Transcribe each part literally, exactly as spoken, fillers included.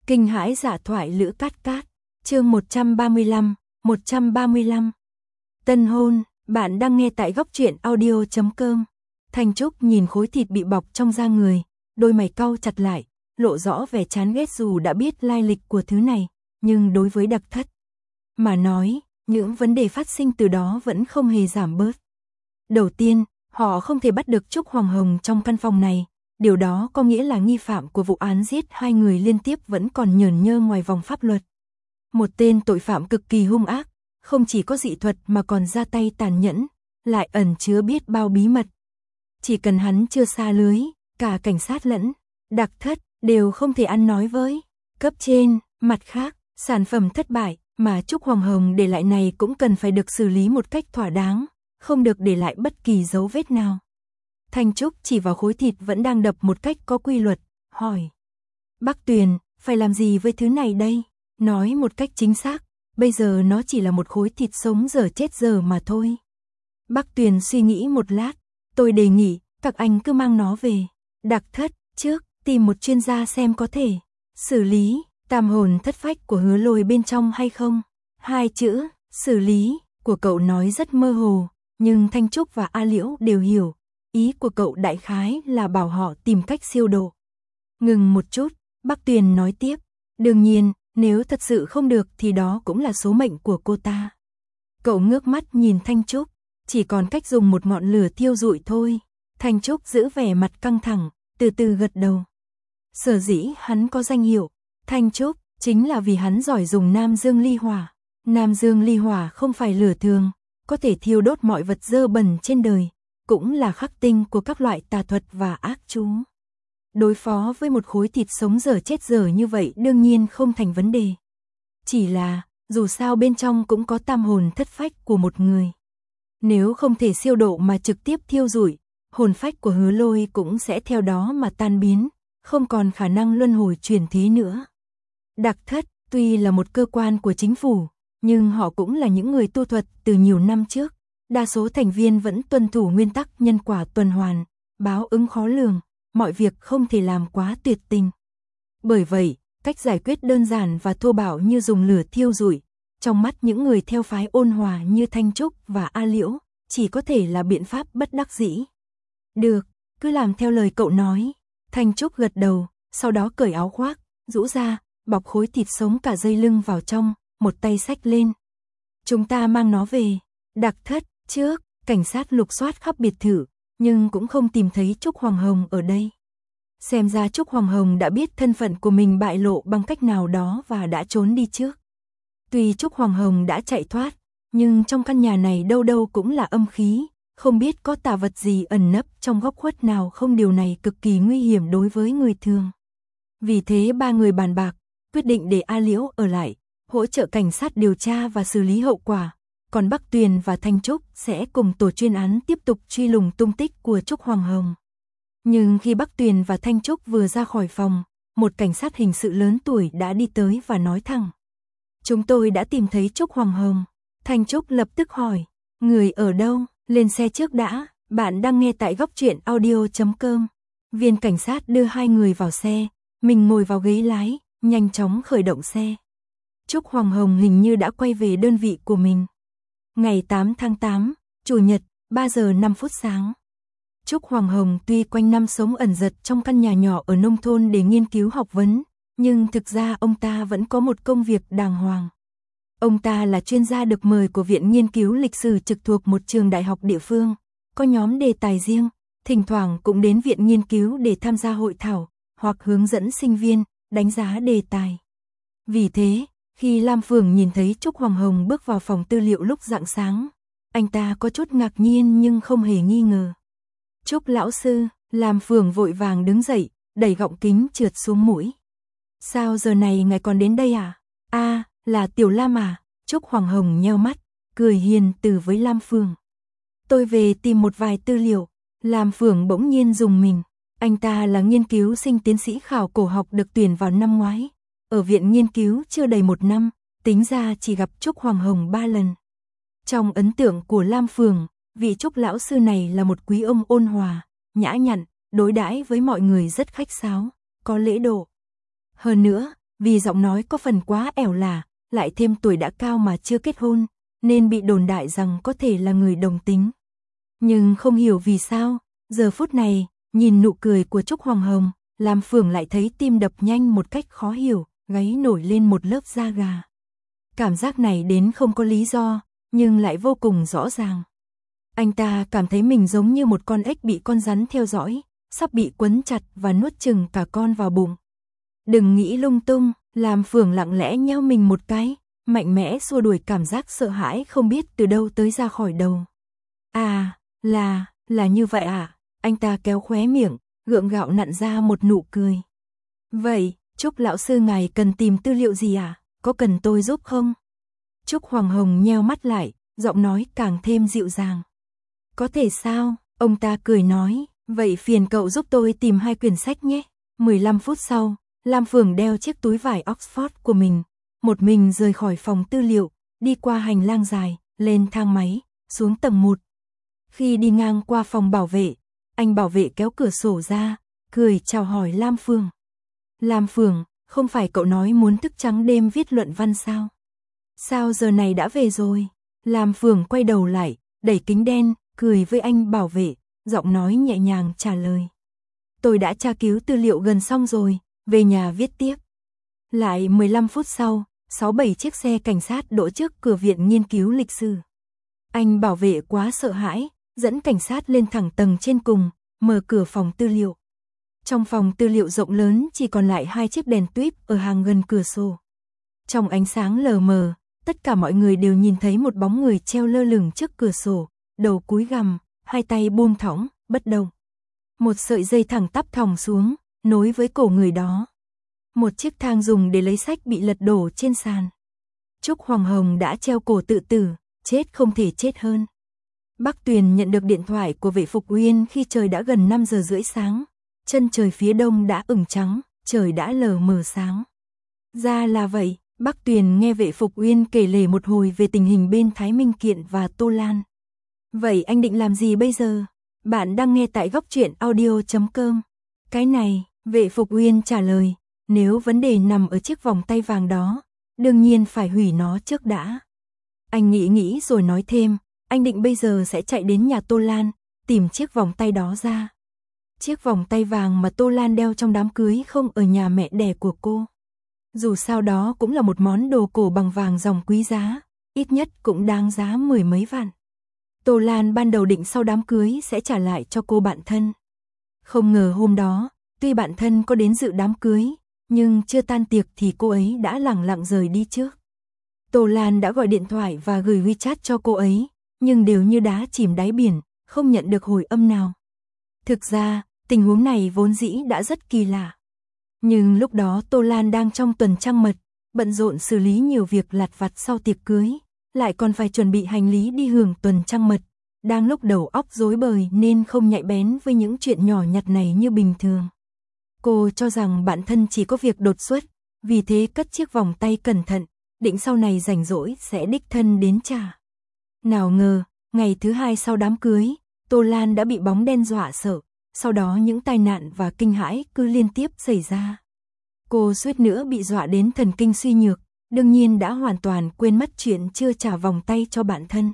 Kinh hãi dạ thoại Lữ Cát Cát, chương một trăm ba mươi lăm, một trăm ba mươi lăm. Tân hôn, bạn đang nghe tại góc truyện audio chấm com. Thanh Trúc nhìn khối thịt bị bọc trong da người, đôi mày cau chặt lại, lộ rõ vẻ chán ghét dù đã biết lai lịch của thứ này, nhưng đối với Đặc Thất mà nói, những vấn đề phát sinh từ đó vẫn không hề giảm bớt. Đầu tiên, họ không thể bắt được Trúc Hoàng Hồng trong căn phòng này, điều đó có nghĩa là nghi phạm của vụ án giết hai người liên tiếp vẫn còn nhởn nhơ ngoài vòng pháp luật. Một tên tội phạm cực kỳ hung ác, không chỉ có dị thuật mà còn ra tay tàn nhẫn, lại ẩn chứa biết bao bí mật. Chỉ cần hắn chưa xa lưới, cả cảnh sát lẫn Đặc Thất đều không thể ăn nói với cấp trên. Mặt khác, sản phẩm thất bại mà Trúc Hoàng Hồng để lại này cũng cần phải được xử lý một cách thỏa đáng, không được để lại bất kỳ dấu vết nào. Thanh Trúc chỉ vào khối thịt vẫn đang đập một cách có quy luật, hỏi. Bác Tuyền, phải làm gì với thứ này đây? Nói một cách chính xác, bây giờ nó chỉ là một khối thịt sống dở chết dở mà thôi. Bác Tuyền suy nghĩ một lát, tôi đề nghị, các anh cứ mang nó về Đặc Thất trước, tìm một chuyên gia xem có thể xử lý tam hồn thất phách của Hứa Lôi bên trong hay không. Hai chữ, xử lý, của cậu nói rất mơ hồ, nhưng Thanh Trúc và A Liễu đều hiểu. Ý của cậu đại khái là bảo họ tìm cách siêu độ. Ngừng một chút, Bác Tuyền nói tiếp. Đương nhiên, nếu thật sự không được thì đó cũng là số mệnh của cô ta. Cậu ngước mắt nhìn Thanh Trúc, chỉ còn cách dùng một ngọn lửa thiêu rụi thôi. Thanh Trúc giữ vẻ mặt căng thẳng, từ từ gật đầu. Sở dĩ hắn có danh hiệu Thanh Trúc, chính là vì hắn giỏi dùng Nam Dương ly hỏa. Nam Dương ly hỏa không phải lửa thường, có thể thiêu đốt mọi vật dơ bẩn trên đời, cũng là khắc tinh của các loại tà thuật và ác chú. Đối phó với một khối thịt sống dở chết dở như vậy đương nhiên không thành vấn đề. Chỉ là, dù sao bên trong cũng có tam hồn thất phách của một người. Nếu không thể siêu độ mà trực tiếp thiêu rụi, hồn phách của Hứa Lôi cũng sẽ theo đó mà tan biến, không còn khả năng luân hồi chuyển thế nữa. Đặc Thất, tuy là một cơ quan của chính phủ, nhưng họ cũng là những người tu thuật từ nhiều năm trước. Đa số thành viên vẫn tuân thủ nguyên tắc nhân quả tuần hoàn, báo ứng khó lường, mọi việc không thể làm quá tuyệt tình. Bởi vậy, cách giải quyết đơn giản và thô bạo như dùng lửa thiêu rụi, trong mắt những người theo phái ôn hòa như Thanh Trúc và A Liễu, chỉ có thể là biện pháp bất đắc dĩ. Được, cứ làm theo lời cậu nói. Thanh Trúc gật đầu, sau đó cởi áo khoác, rũ ra, bọc khối thịt sống cả dây lưng vào trong, một tay xách lên. Chúng ta mang nó về Đặc Thất. Trước, cảnh sát lục soát khắp biệt thự, nhưng cũng không tìm thấy Trúc Hoàng Hồng ở đây. Xem ra Trúc Hoàng Hồng đã biết thân phận của mình bại lộ bằng cách nào đó và đã trốn đi trước. Tuy Trúc Hoàng Hồng đã chạy thoát, nhưng trong căn nhà này đâu đâu cũng là âm khí, không biết có tà vật gì ẩn nấp trong góc khuất nào không, điều này cực kỳ nguy hiểm đối với người thường. Vì thế ba người bàn bạc, quyết định để A Liễu ở lại, hỗ trợ cảnh sát điều tra và xử lý hậu quả. Còn Bắc Tuyền và Thanh Trúc sẽ cùng tổ chuyên án tiếp tục truy lùng tung tích của Trúc Hoàng Hồng. Nhưng khi Bắc Tuyền và Thanh Trúc vừa ra khỏi phòng, một cảnh sát hình sự lớn tuổi đã đi tới và nói thẳng. Chúng tôi đã tìm thấy Trúc Hoàng Hồng. Thanh Trúc lập tức hỏi, người ở đâu? Lên xe trước đã, bạn đang nghe tại góc truyện audio chấm com. Viên cảnh sát đưa hai người vào xe, mình ngồi vào ghế lái, nhanh chóng khởi động xe. Trúc Hoàng Hồng hình như đã quay về đơn vị của mình. Ngày tám tháng tám, Chủ nhật, ba giờ năm phút sáng. Trúc Hoàng Hồng tuy quanh năm sống ẩn dật trong căn nhà nhỏ ở nông thôn để nghiên cứu học vấn, nhưng thực ra ông ta vẫn có một công việc đàng hoàng. Ông ta là chuyên gia được mời của Viện Nghiên cứu Lịch sử trực thuộc một trường đại học địa phương, có nhóm đề tài riêng, thỉnh thoảng cũng đến viện nghiên cứu để tham gia hội thảo, hoặc hướng dẫn sinh viên, đánh giá đề tài. Vì thế, khi Lam Phường nhìn thấy Trúc Hoàng Hồng bước vào phòng tư liệu lúc rạng sáng, anh ta có chút ngạc nhiên nhưng không hề nghi ngờ. Trúc lão sư, Lam Phường vội vàng đứng dậy, đẩy gọng kính trượt xuống mũi. Sao giờ này ngài còn đến đây à? A, à, là Tiểu Lam à? Trúc Hoàng Hồng nheo mắt, cười hiền từ với Lam Phường. Tôi về tìm một vài tư liệu. Lam Phường bỗng nhiên rùng mình. Anh ta là nghiên cứu sinh tiến sĩ khảo cổ học được tuyển vào năm ngoái. Ở viện nghiên cứu chưa đầy một năm, tính ra chỉ gặp Trúc Hoàng Hồng ba lần. Trong ấn tượng của Lam Phường, vị Trúc lão sư này là một quý ông ôn hòa, nhã nhặn, đối đãi với mọi người rất khách sáo, có lễ độ. Hơn nữa, vì giọng nói có phần quá ẻo lả, lại thêm tuổi đã cao mà chưa kết hôn, nên bị đồn đại rằng có thể là người đồng tính. Nhưng không hiểu vì sao, giờ phút này, nhìn nụ cười của Trúc Hoàng Hồng, Lam Phượng lại thấy tim đập nhanh một cách khó hiểu, gáy nổi lên một lớp da gà. Cảm giác này đến không có lý do, nhưng lại vô cùng rõ ràng. Anh ta cảm thấy mình giống như một con ếch bị con rắn theo dõi, sắp bị quấn chặt và nuốt chừng cả con vào bụng. Đừng nghĩ lung tung, Lam Phượng lặng lẽ nheo mình một cái, mạnh mẽ xua đuổi cảm giác sợ hãi không biết từ đâu tới ra khỏi đầu. À, là, là như vậy à? Anh ta kéo khóe miệng, gượng gạo nặn ra một nụ cười. Vậy, Trúc lão sư ngài cần tìm tư liệu gì à? Có cần tôi giúp không? Trúc Hoàng Hồng nheo mắt lại, giọng nói càng thêm dịu dàng. Có thể sao? Ông ta cười nói, vậy phiền cậu giúp tôi tìm hai quyển sách nhé. mười lăm phút sau, Lam Phượng đeo chiếc túi vải Oxford của mình, một mình rời khỏi phòng tư liệu, đi qua hành lang dài, lên thang máy, xuống tầng một. Khi đi ngang qua phòng bảo vệ, anh bảo vệ kéo cửa sổ ra, cười chào hỏi Lam Phượng. Lam Phượng, không phải cậu nói muốn thức trắng đêm viết luận văn sao? Sao giờ này đã về rồi? Lam Phượng quay đầu lại, đẩy kính đen, cười với anh bảo vệ, giọng nói nhẹ nhàng trả lời. Tôi đã tra cứu tư liệu gần xong rồi, về nhà viết tiếp. Lại mười lăm phút sau, sáu bảy chiếc xe cảnh sát đỗ trước cửa viện nghiên cứu lịch sử. Anh bảo vệ quá sợ hãi, dẫn cảnh sát lên thẳng tầng trên cùng, mở cửa phòng tư liệu. Trong phòng tư liệu rộng lớn chỉ còn lại hai chiếc đèn tuýp ở hàng gần cửa sổ. Trong ánh sáng lờ mờ, tất cả mọi người đều nhìn thấy một bóng người treo lơ lửng trước cửa sổ, đầu cúi gằm, hai tay buông thõng, bất động. Một sợi dây thẳng tắp thòng xuống, nối với cổ người đó. Một chiếc thang dùng để lấy sách bị lật đổ trên sàn. Trúc Hoàng Hồng đã treo cổ tự tử, chết không thể chết hơn. Bắc Tuyền nhận được điện thoại của vệ Phục Uyên khi trời đã gần năm giờ rưỡi sáng. Chân trời phía đông đã ửng trắng, trời đã lờ mờ sáng. Ra là vậy, Bắc Tuyền nghe vệ Phục Uyên kể lể một hồi về tình hình bên Thái Minh Kiện và Tô Lan. Vậy anh định làm gì bây giờ? Bạn đang nghe tại góc truyện audio chấm com. Cái này, vệ Phục Uyên trả lời, nếu vấn đề nằm ở chiếc vòng tay vàng đó, đương nhiên phải hủy nó trước đã. Anh nghĩ nghĩ rồi nói thêm, anh định bây giờ sẽ chạy đến nhà Tô Lan, tìm chiếc vòng tay đó ra. Chiếc vòng tay vàng mà Tô Lan đeo trong đám cưới không ở nhà mẹ đẻ của cô. Dù sao đó cũng là một món đồ cổ bằng vàng dòng quý giá, ít nhất cũng đáng giá mười mấy vạn. Tô Lan ban đầu định sau đám cưới sẽ trả lại cho cô bạn thân. Không ngờ hôm đó, tuy bạn thân có đến dự đám cưới, nhưng chưa tan tiệc thì cô ấy đã lẳng lặng rời đi trước. Tô Lan đã gọi điện thoại và gửi WeChat cho cô ấy, nhưng đều như đá chìm đáy biển, không nhận được hồi âm nào. Thực ra, tình huống này vốn dĩ đã rất kỳ lạ. Nhưng lúc đó Tô Lan đang trong tuần trăng mật, bận rộn xử lý nhiều việc lặt vặt sau tiệc cưới, lại còn phải chuẩn bị hành lý đi hưởng tuần trăng mật, đang lúc đầu óc rối bời nên không nhạy bén với những chuyện nhỏ nhặt này như bình thường. Cô cho rằng bạn thân chỉ có việc đột xuất, vì thế cất chiếc vòng tay cẩn thận, định sau này rảnh rỗi sẽ đích thân đến trả. Nào ngờ, ngày thứ hai sau đám cưới, Tô Lan đã bị bóng đen dọa sợ, sau đó những tai nạn và kinh hãi cứ liên tiếp xảy ra. Cô suýt nữa bị dọa đến thần kinh suy nhược, đương nhiên đã hoàn toàn quên mất chuyện chưa trả vòng tay cho bạn thân.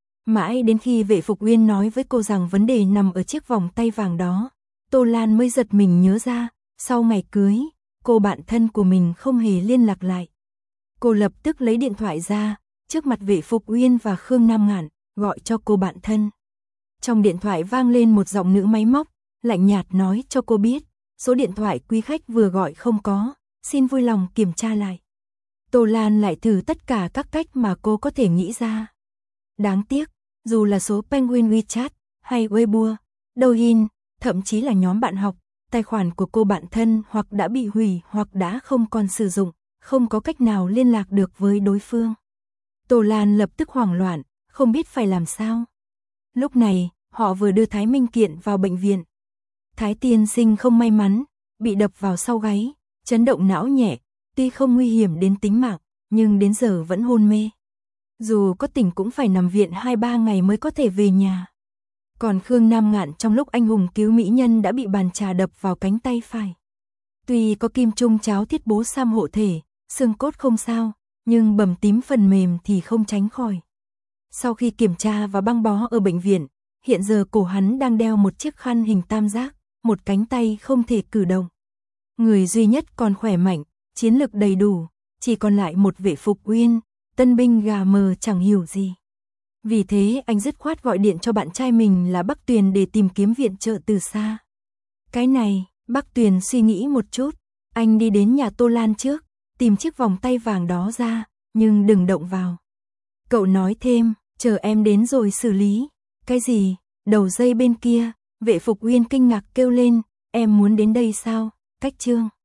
Mãi đến khi vệ Phục Uyên nói với cô rằng vấn đề nằm ở chiếc vòng tay vàng đó, Tô Lan mới giật mình nhớ ra, sau ngày cưới, cô bạn thân của mình không hề liên lạc lại. Cô lập tức lấy điện thoại ra, trước mặt vệ Phục Uyên và Khương Nam Ngạn, gọi cho cô bạn thân. Trong điện thoại vang lên một giọng nữ máy móc, lạnh nhạt nói cho cô biết, số điện thoại quý khách vừa gọi không có, xin vui lòng kiểm tra lại. Tô Lan lại thử tất cả các cách mà cô có thể nghĩ ra. Đáng tiếc, dù là số Penguin WeChat, hay Weibo, Douyin, thậm chí là nhóm bạn học, tài khoản của cô bạn thân hoặc đã bị hủy hoặc đã không còn sử dụng, không có cách nào liên lạc được với đối phương. Tô Lan lập tức hoảng loạn, không biết phải làm sao. Lúc này, họ vừa đưa Thái Minh Kiện vào bệnh viện. Thái tiên sinh không may mắn, bị đập vào sau gáy, chấn động não nhẹ, tuy không nguy hiểm đến tính mạng, nhưng đến giờ vẫn hôn mê. Dù có tỉnh cũng phải nằm viện hai ba ngày mới có thể về nhà. Còn Khương Nam Ngạn trong lúc anh hùng cứu mỹ nhân đã bị bàn trà đập vào cánh tay phải. Tuy có kim trung cháo thiết bố sam hộ thể, xương cốt không sao, nhưng bầm tím phần mềm thì không tránh khỏi. Sau khi kiểm tra và băng bó ở bệnh viện, hiện giờ cổ hắn đang đeo một chiếc khăn hình tam giác, một cánh tay không thể cử động. Người duy nhất còn khỏe mạnh, chiến lực đầy đủ, chỉ còn lại một Vệ Phục Uyên, tân binh gà mờ chẳng hiểu gì. Vì thế anh dứt khoát gọi điện cho bạn trai mình là Bắc Tuyền để tìm kiếm viện trợ từ xa. Cái này, Bắc Tuyền suy nghĩ một chút, anh đi đến nhà Tô Lan trước, tìm chiếc vòng tay vàng đó ra, nhưng đừng động vào. Cậu nói thêm, chờ em đến rồi xử lý. Cái gì? Đầu dây bên kia, Vệ Phục Uyên kinh ngạc kêu lên, em muốn đến đây sao? Cách Trương